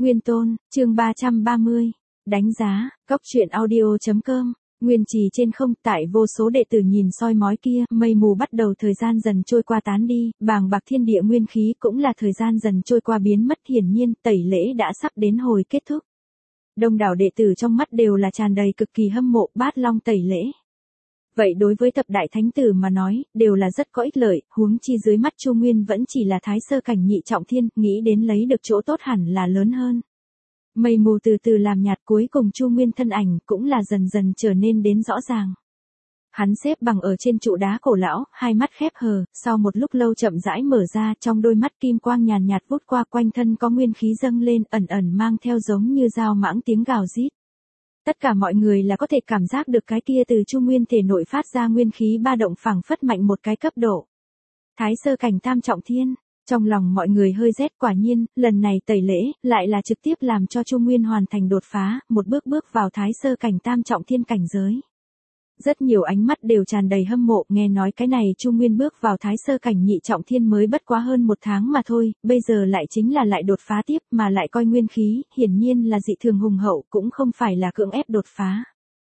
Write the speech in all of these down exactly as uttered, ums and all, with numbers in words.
Nguyên Tôn, chương ba trăm ba mươi. Đánh giá, Cóc truyện audio chấm com. Nguyên trì trên không, tại vô số đệ tử nhìn soi mói kia, mây mù bắt đầu thời gian dần trôi qua tán đi, bàng bạc thiên địa nguyên khí cũng là thời gian dần trôi qua biến mất, hiển nhiên, tẩy lễ đã sắp đến hồi kết thúc. Đông đảo đệ tử trong mắt đều là tràn đầy cực kỳ hâm mộ Bát Long tẩy lễ. Vậy đối với thập đại thánh tử mà nói, đều là rất có ích lợi, huống chi dưới mắt Chu Nguyên vẫn chỉ là thái sơ cảnh nhị trọng thiên, nghĩ đến lấy được chỗ tốt hẳn là lớn hơn. Mây mù từ từ làm nhạt, cuối cùng Chu Nguyên thân ảnh cũng là dần dần trở nên đến rõ ràng. Hắn xếp bằng ở trên trụ đá cổ lão, hai mắt khép hờ, sau một lúc lâu chậm rãi mở ra, trong đôi mắt kim quang nhàn nhạt vút qua, quanh thân có nguyên khí dâng lên, ẩn ẩn mang theo giống như dao mãng tiếng gào rít. Tất cả mọi người là có thể cảm giác được cái kia từ Chu Nguyên thể nội phát ra nguyên khí ba động phảng phất mạnh một cái cấp độ. Thái sơ cảnh tam trọng thiên, trong lòng mọi người hơi rét, quả nhiên, lần này tẩy lễ, lại là trực tiếp làm cho Chu Nguyên hoàn thành đột phá, một bước bước vào thái sơ cảnh tam trọng thiên cảnh giới. Rất nhiều ánh mắt đều tràn đầy hâm mộ, nghe nói cái này Chu Nguyên bước vào thái sơ cảnh nhị trọng thiên mới bất quá hơn một tháng mà thôi, bây giờ lại chính là lại đột phá tiếp, mà lại coi nguyên khí, hiển nhiên là dị thường hùng hậu, cũng không phải là cưỡng ép đột phá.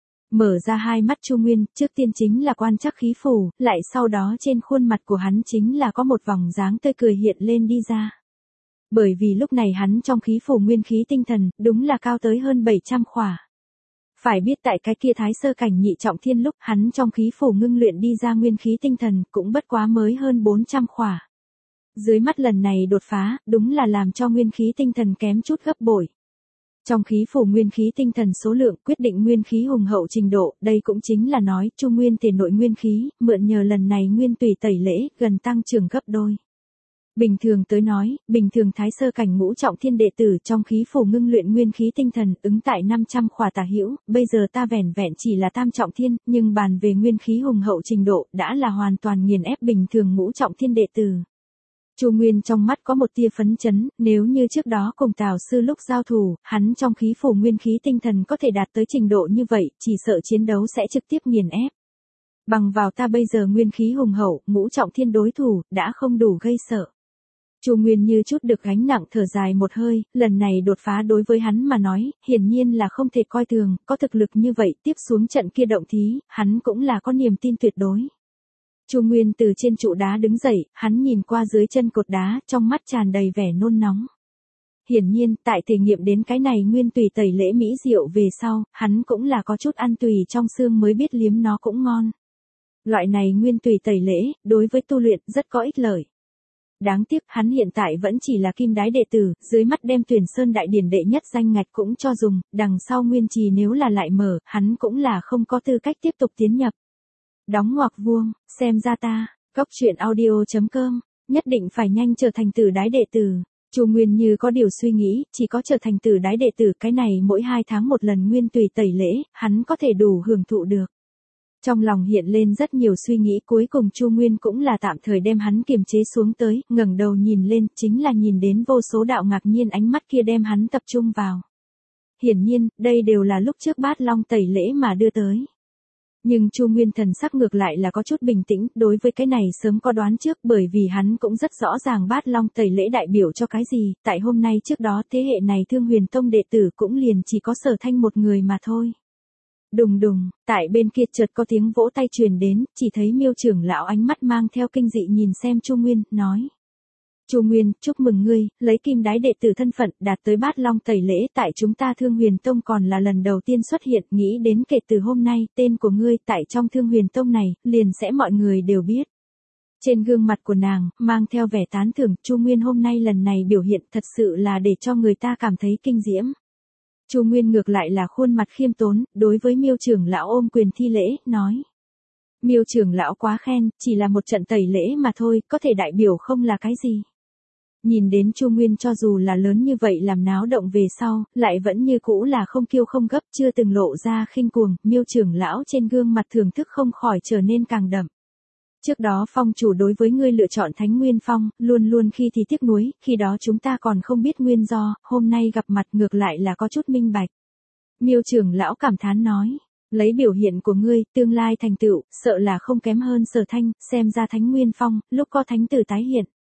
Mở ra hai mắt Chu Nguyên, trước tiên chính là quan trắc khí phủ, lại sau đó trên khuôn mặt của hắn chính là có một vòng dáng tươi cười hiện lên đi ra. Bởi vì lúc này hắn trong khí phủ nguyên khí tinh thần, đúng là cao tới hơn bảy trăm khỏa. Phải biết tại cái kia thái sơ cảnh nhị trọng thiên lúc hắn trong khí phủ ngưng luyện đi ra nguyên khí tinh thần cũng bất quá mới hơn bốn trăm khỏa. Dưới mắt lần này đột phá, đúng là làm cho nguyên khí tinh thần kém chút gấp bội. Trong khí phủ nguyên khí tinh thần số lượng quyết định nguyên khí hùng hậu trình độ, đây cũng chính là nói Chu Nguyên thể nội nguyên khí, mượn nhờ lần này nguyên tùy tẩy lễ, gần tăng trưởng gấp đôi. Bình thường tới nói, bình thường thái sơ cảnh ngũ trọng thiên đệ tử trong khí phủ ngưng luyện nguyên khí tinh thần ứng tại năm trăm khỏa tả hữu, bây giờ ta vẻn vẹn chỉ là tam trọng thiên, nhưng bàn về nguyên khí hùng hậu trình độ đã là hoàn toàn nghiền ép bình thường ngũ trọng thiên đệ tử. Chu Nguyên trong mắt có một tia phấn chấn, nếu như trước đó cùng Tào sư lúc giao thủ, hắn trong khí phủ nguyên khí tinh thần có thể đạt tới trình độ như vậy, chỉ sợ chiến đấu sẽ trực tiếp nghiền ép. Bằng vào ta bây giờ nguyên khí hùng hậu, ngũ trọng thiên đối thủ, đã không đủ gây sợ. Chu Nguyên như chút được gánh nặng thở dài một hơi, lần này đột phá đối với hắn mà nói, hiển nhiên là không thể coi thường, có thực lực như vậy, tiếp xuống trận kia động thí, hắn cũng là có niềm tin tuyệt đối. Chu Nguyên từ trên trụ đá đứng dậy, hắn nhìn qua dưới chân cột đá, trong mắt tràn đầy vẻ nôn nóng. Hiển nhiên, tại thể nghiệm đến cái này nguyên tùy tẩy lễ mỹ diệu về sau, hắn cũng là có chút ăn tùy trong xương mới biết liếm nó cũng ngon. Loại này nguyên tùy tẩy lễ, đối với tu luyện rất có ích lợi. Đáng tiếc hắn hiện tại vẫn chỉ là kim đái đệ tử, dưới mắt đem Tuyển Sơn đại điển đệ nhất danh ngạch cũng cho dùng, đằng sau nguyên trì nếu là lại mở, hắn cũng là không có tư cách tiếp tục tiến nhập. Đóng ngoặc vuông, xem ra ta, Cóc truyện audio chấm com, nhất định phải nhanh trở thành tử đái đệ tử. Chu Nguyên như có điều suy nghĩ, chỉ có trở thành tử đái đệ tử cái này mỗi hai tháng một lần nguyên tùy tẩy lễ, hắn có thể đủ hưởng thụ được. Trong lòng hiện lên rất nhiều suy nghĩ, cuối cùng Chu Nguyên cũng là tạm thời đem hắn kiềm chế xuống tới, ngẩng đầu nhìn lên, chính là nhìn đến vô số đạo ngạc nhiên ánh mắt kia đem hắn tập trung vào. Hiển nhiên, đây đều là lúc trước Bát Long tẩy lễ mà đưa tới. Nhưng Chu Nguyên thần sắc ngược lại là có chút bình tĩnh, đối với cái này sớm có đoán trước, bởi vì hắn cũng rất rõ ràng Bát Long tẩy lễ đại biểu cho cái gì, tại hôm nay trước đó thế hệ này Thương Huyền Tông đệ tử cũng liền chỉ có Sở Thanh một người mà thôi. Đùng đùng, tại bên kia chợt có tiếng vỗ tay truyền đến, chỉ thấy Miêu trưởng lão ánh mắt mang theo kinh dị nhìn xem Chu Nguyên, nói. Chu Nguyên, chúc mừng ngươi, lấy kim đái đệ tử thân phận, đạt tới Bát Long tẩy lễ, tại chúng ta Thương Huyền Tông còn là lần đầu tiên xuất hiện, nghĩ đến kể từ hôm nay, tên của ngươi tại trong Thương Huyền Tông này, liền sẽ mọi người đều biết. Trên gương mặt của nàng, mang theo vẻ tán thưởng, Chu Nguyên hôm nay lần này biểu hiện thật sự là để cho người ta cảm thấy kinh diễm. Chu Nguyên ngược lại là khuôn mặt khiêm tốn, đối với Miêu trưởng lão ôm quyền thi lễ, nói. Miêu trưởng lão quá khen, chỉ là một trận tẩy lễ mà thôi, có thể đại biểu không là cái gì. Nhìn đến Chu Nguyên cho dù là lớn như vậy làm náo động về sau, lại vẫn như cũ là không kiêu không gấp, chưa từng lộ ra khinh cuồng, Miêu trưởng lão trên gương mặt thưởng thức không khỏi trở nên càng đậm. Trước đó phong chủ đối với ngươi lựa chọn Thánh Nguyên Phong, luôn luôn khi thì tiếc nuối, khi đó chúng ta còn không biết nguyên do, hôm nay gặp mặt ngược lại là có chút minh bạch. Miêu trưởng lão cảm thán nói, lấy biểu hiện của ngươi, tương lai thành tựu, sợ là không kém hơn Sở Thanh, xem ra Thánh Nguyên Phong, lúc có thánh tử tái hiện.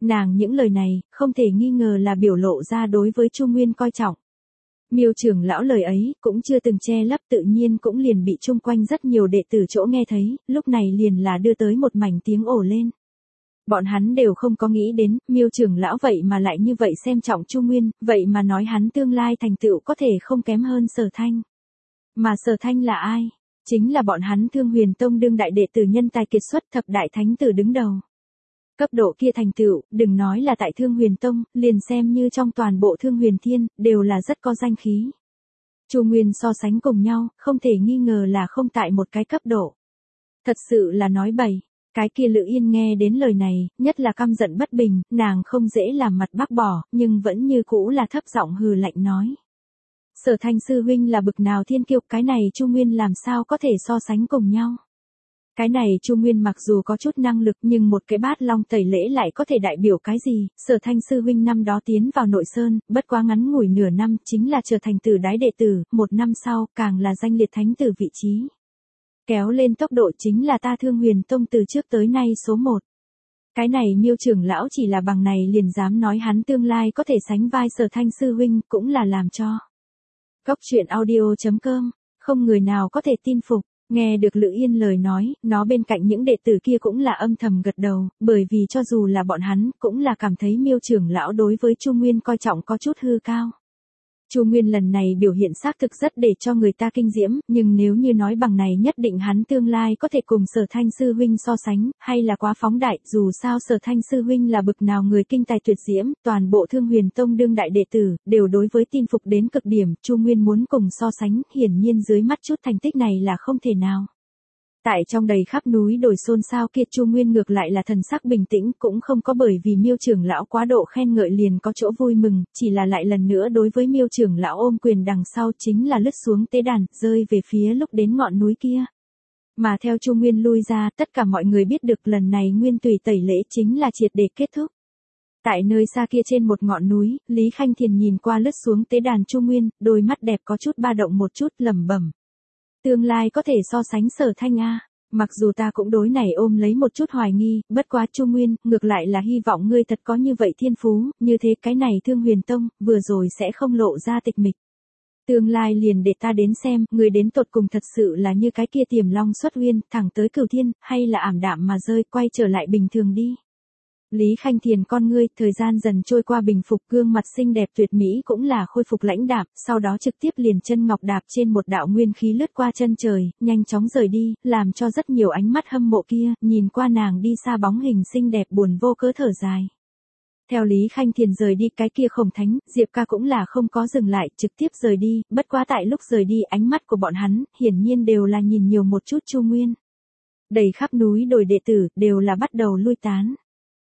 Nàng những lời này, không thể nghi ngờ là biểu lộ ra đối với Chu Nguyên coi trọng. Miêu trưởng lão lời ấy, cũng chưa từng che lấp tự nhiên cũng liền bị chung quanh rất nhiều đệ tử chỗ nghe thấy, lúc này liền là đưa tới một mảnh tiếng ồ lên. Bọn hắn đều không có nghĩ đến, Miêu trưởng lão vậy mà lại như vậy xem trọng Chu Nguyên, vậy mà nói hắn tương lai thành tựu có thể không kém hơn Sở Thanh. Mà Sở Thanh là ai? Chính là bọn hắn Thương Huyền Tông đương đại đệ tử nhân tài kiệt xuất thập đại thánh tử đứng đầu. Cấp độ kia thành tựu, đừng nói là tại Thương Huyền Tông, liền xem như trong toàn bộ Thương Huyền Thiên, đều là rất có danh khí. Chu Nguyên so sánh cùng nhau, không thể nghi ngờ là không tại một cái cấp độ. Thật sự là nói bậy. Cái kia Lữ Yên nghe đến lời này, nhất là căm giận bất bình, nàng không dễ làm mặt bác bỏ, nhưng vẫn như cũ là thấp giọng hừ lạnh nói. Sở Thanh sư huynh là bực nào thiên kiêu, cái này Chu Nguyên làm sao có thể so sánh cùng nhau. Cái này Chu Nguyên mặc dù có chút năng lực nhưng một cái bát long tẩy lễ lại có thể đại biểu cái gì, Sở Thanh sư huynh năm đó tiến vào nội sơn, bất quá ngắn ngủi nửa năm chính là trở thành tử đái đệ tử, một năm sau càng là danh liệt thánh tử vị trí. Kéo lên tốc độ chính là ta Thương Huyền Tông từ trước tới nay số một. Cái này Miêu trưởng lão chỉ là bằng này liền dám nói hắn tương lai có thể sánh vai Sở Thanh sư huynh cũng là làm cho. Góc truyện audio chấm com, không người nào có thể tin phục. Nghe được Lữ Yên lời nói, nó bên cạnh những đệ tử kia cũng là âm thầm gật đầu, bởi vì cho dù là bọn hắn, cũng là cảm thấy Miêu trưởng lão đối với Chu Nguyên coi trọng có chút hư cao. Chu Nguyên lần này biểu hiện xác thực rất để cho người ta kinh diễm, nhưng nếu như nói bằng này nhất định hắn tương lai có thể cùng Sở Thanh sư huynh so sánh, hay là quá phóng đại, dù sao Sở Thanh sư huynh là bực nào người kinh tài tuyệt diễm, toàn bộ Thương Huyền Tông đương đại đệ tử, đều đối với tin phục đến cực điểm, Chu Nguyên muốn cùng so sánh, hiển nhiên dưới mắt chút thành tích này là không thể nào. Tại trong đầy khắp núi đồi xôn xao kia Chu Nguyên ngược lại là thần sắc bình tĩnh, cũng không có bởi vì Miêu trưởng lão quá độ khen ngợi liền có chỗ vui mừng, chỉ là lại lần nữa đối với Miêu trưởng lão ôm quyền đằng sau chính là lướt xuống tế đàn, rơi về phía lúc đến ngọn núi kia. Mà theo Chu Nguyên lui ra, tất cả mọi người biết được lần này nguyên tùy tẩy lễ chính là triệt để kết thúc. Tại nơi xa kia trên một ngọn núi, Lý Khanh Thiền nhìn qua lướt xuống tế đàn Chu Nguyên, đôi mắt đẹp có chút ba động một chút lẩm bẩm. Tương lai có thể so sánh Sở Thanh a. Mặc dù ta cũng đối này ôm lấy một chút hoài nghi, bất quá Chu Nguyên, ngược lại là hy vọng ngươi thật có như vậy thiên phú, như thế cái này Thương Huyền Tông, vừa rồi sẽ không lộ ra tịch mịch. Tương lai liền để ta đến xem, ngươi đến tột cùng thật sự là như cái kia Tiềm Long xuất uyên, thẳng tới cửu thiên, hay là ảm đạm mà rơi, quay trở lại bình thường đi. Lý Khanh Thiền con ngươi, thời gian dần trôi qua bình phục, gương mặt xinh đẹp tuyệt mỹ cũng là khôi phục lãnh đạm, sau đó trực tiếp liền chân ngọc đạp trên một đạo nguyên khí lướt qua chân trời, nhanh chóng rời đi, làm cho rất nhiều ánh mắt hâm mộ kia, nhìn qua nàng đi xa bóng hình xinh đẹp buồn vô cớ thở dài. Theo Lý Khanh Thiền rời đi cái kia Khổng Thánh, Diệp Ca cũng là không có dừng lại, trực tiếp rời đi, bất quá tại lúc rời đi ánh mắt của bọn hắn, hiển nhiên đều là nhìn nhiều một chút Chu Nguyên. Đầy khắp núi đồi đệ tử, đều là bắt đầu lui tán.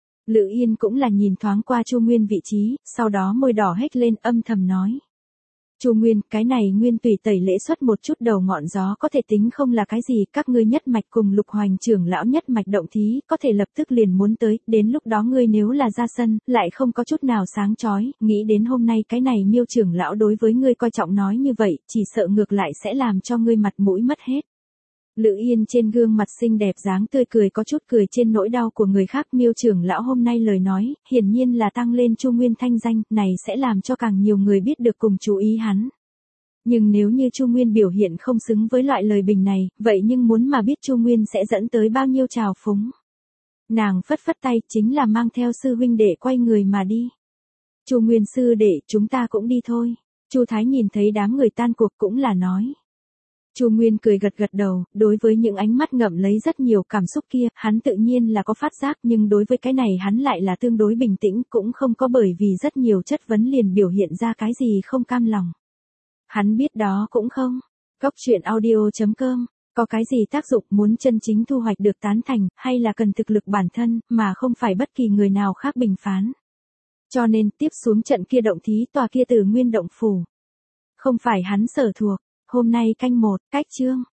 Lữ Yên cũng là nhìn thoáng qua Chu Nguyên vị trí, sau đó môi đỏ hếch lên âm thầm nói. Chu Nguyên, cái này nguyên tùy tẩy lễ xuất một chút đầu ngọn gió có thể tính không là cái gì, các ngươi nhất mạch cùng Lục Hoành trưởng lão nhất mạch động thí, có thể lập tức liền muốn tới, đến lúc đó ngươi nếu là ra sân, lại không có chút nào sáng chói, nghĩ đến hôm nay cái này Miêu trưởng lão đối với ngươi coi trọng nói như vậy, chỉ sợ ngược lại sẽ làm cho ngươi mặt mũi mất hết. Lữ Yên trên gương mặt xinh đẹp dáng tươi cười có chút cười trên nỗi đau của người khác. Miêu trưởng lão hôm nay lời nói, hiển nhiên là tăng lên Chu Nguyên thanh danh, này sẽ làm cho càng nhiều người biết được cùng chú ý hắn. Nhưng nếu như Chu Nguyên biểu hiện không xứng với loại lời bình này, vậy nhưng muốn mà biết Chu Nguyên sẽ dẫn tới bao nhiêu trào phúng. Nàng phất phất tay chính là mang theo sư huynh đệ quay người mà đi. Chu Nguyên sư đệ, chúng ta cũng đi thôi. Chu Thái nhìn thấy đám người tan cuộc cũng là nói. Chu Nguyên cười gật gật đầu, đối với những ánh mắt ngậm lấy rất nhiều cảm xúc kia, hắn tự nhiên là có phát giác, nhưng đối với cái này hắn lại là tương đối bình tĩnh, cũng không có bởi vì rất nhiều chất vấn liền biểu hiện ra cái gì không cam lòng. Hắn biết đó cũng không. Góc truyện audio chấm com, có cái gì tác dụng, muốn chân chính thu hoạch được tán thành, hay là cần thực lực bản thân, mà không phải bất kỳ người nào khác bình phán. Cho nên tiếp xuống trận kia động thí tòa kia Từ Nguyên động phủ. Không phải hắn sở thuộc. Hôm nay canh một, cách chương.